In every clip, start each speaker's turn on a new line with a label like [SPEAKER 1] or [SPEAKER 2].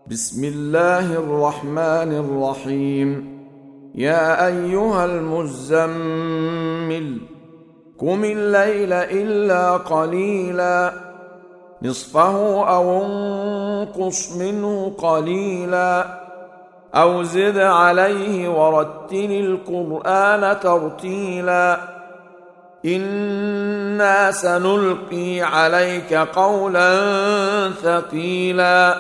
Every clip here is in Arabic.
[SPEAKER 1] بسم الله الرحمن الرحيم. يا أيها المزمل قم الليل إلا قليلا نصفه أو انقص منه قليلا أو زد عليه ورتل القرآن ترتيلا إنا سنلقي عليك قولا ثقيلا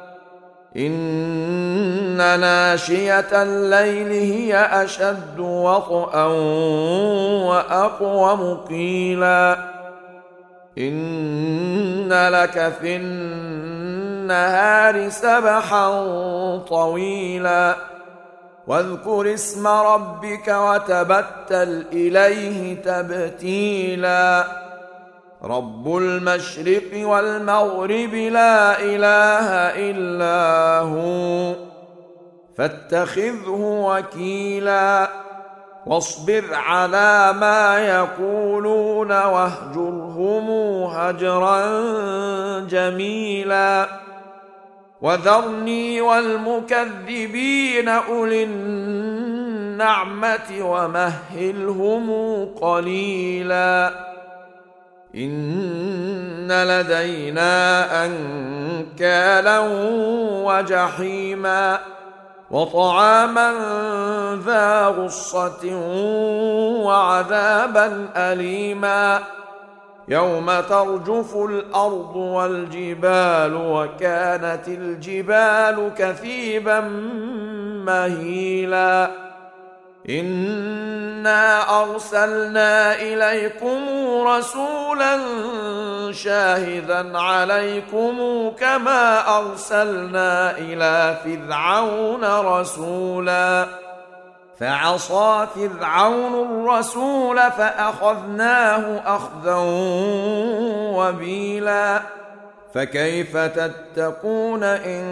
[SPEAKER 1] إن ناشئة الليل هي أشد وطئا وأقوم قيلا إن لك في النهار سبحا طويلا واذكر اسم ربك وتبتل إليه تبتيلا رب المشرق والمغرب لا إله إلا هو فاتخذه وكيلا واصبر على ما يقولون واهجرهم هجرا جميلا وذرني والمكذبين أولي النعمة ومهلهم قليلا إن لدينا أنكالا وجحيما وطعاما ذا غصة وعذابا أليما يوم ترجف الأرض والجبال وكانت الجبال كثيبا مهيلا إنا أرسلنا إليكم رسولا شاهدا عليكم كما أرسلنا إلى فرعون رسولا فعصى فرعون الرسول فأخذناه أخذا وبيلا فكيف تتقون إن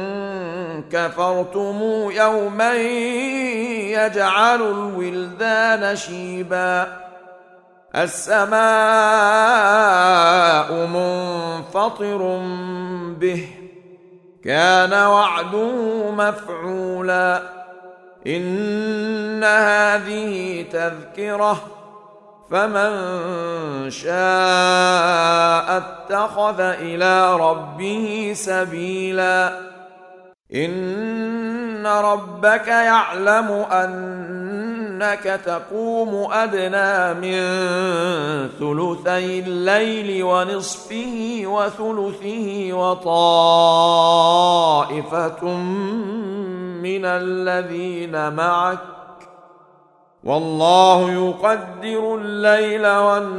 [SPEAKER 1] كفرتم يوما يجعل الولدان شيبا السماء منفطر به كان وعده مفعولا إن هذه تذكرة فمن شاء اتخذ إلى ربه سبيلا إن ربك يعلم أنك تقوم أدنى من ثلثي الليل ونصفه وثلثه وطائفة من الذين معك والله يقدر الليل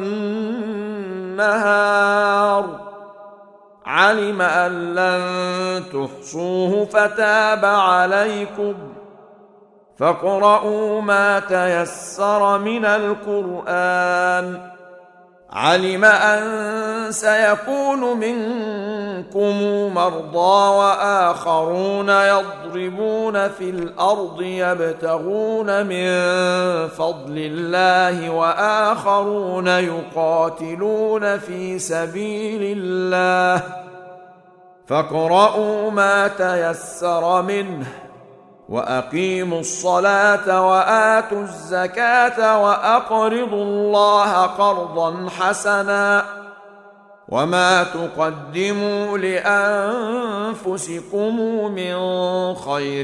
[SPEAKER 1] والنهار علم أن لن تحصوه فتاب عليكم فاقرؤوا ما تيسر من القرآن علم أن سيكون منكم مرضى وآخرون يضربون في الأرض يبتغون من فضل الله وآخرون يقاتلون في سبيل الله فاقرؤوا ما تيسر منه وأقيموا الصلاة وآتوا الزكاة وأقرضوا الله قرضا حسنا وما تقدموا لأنفسكم من خير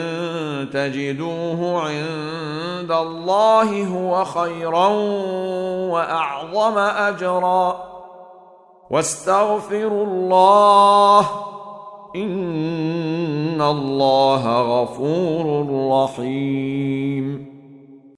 [SPEAKER 1] تجدوه عند الله هو خيرا وأعظم أجرا واستغفروا الله إن الله غفور رحيم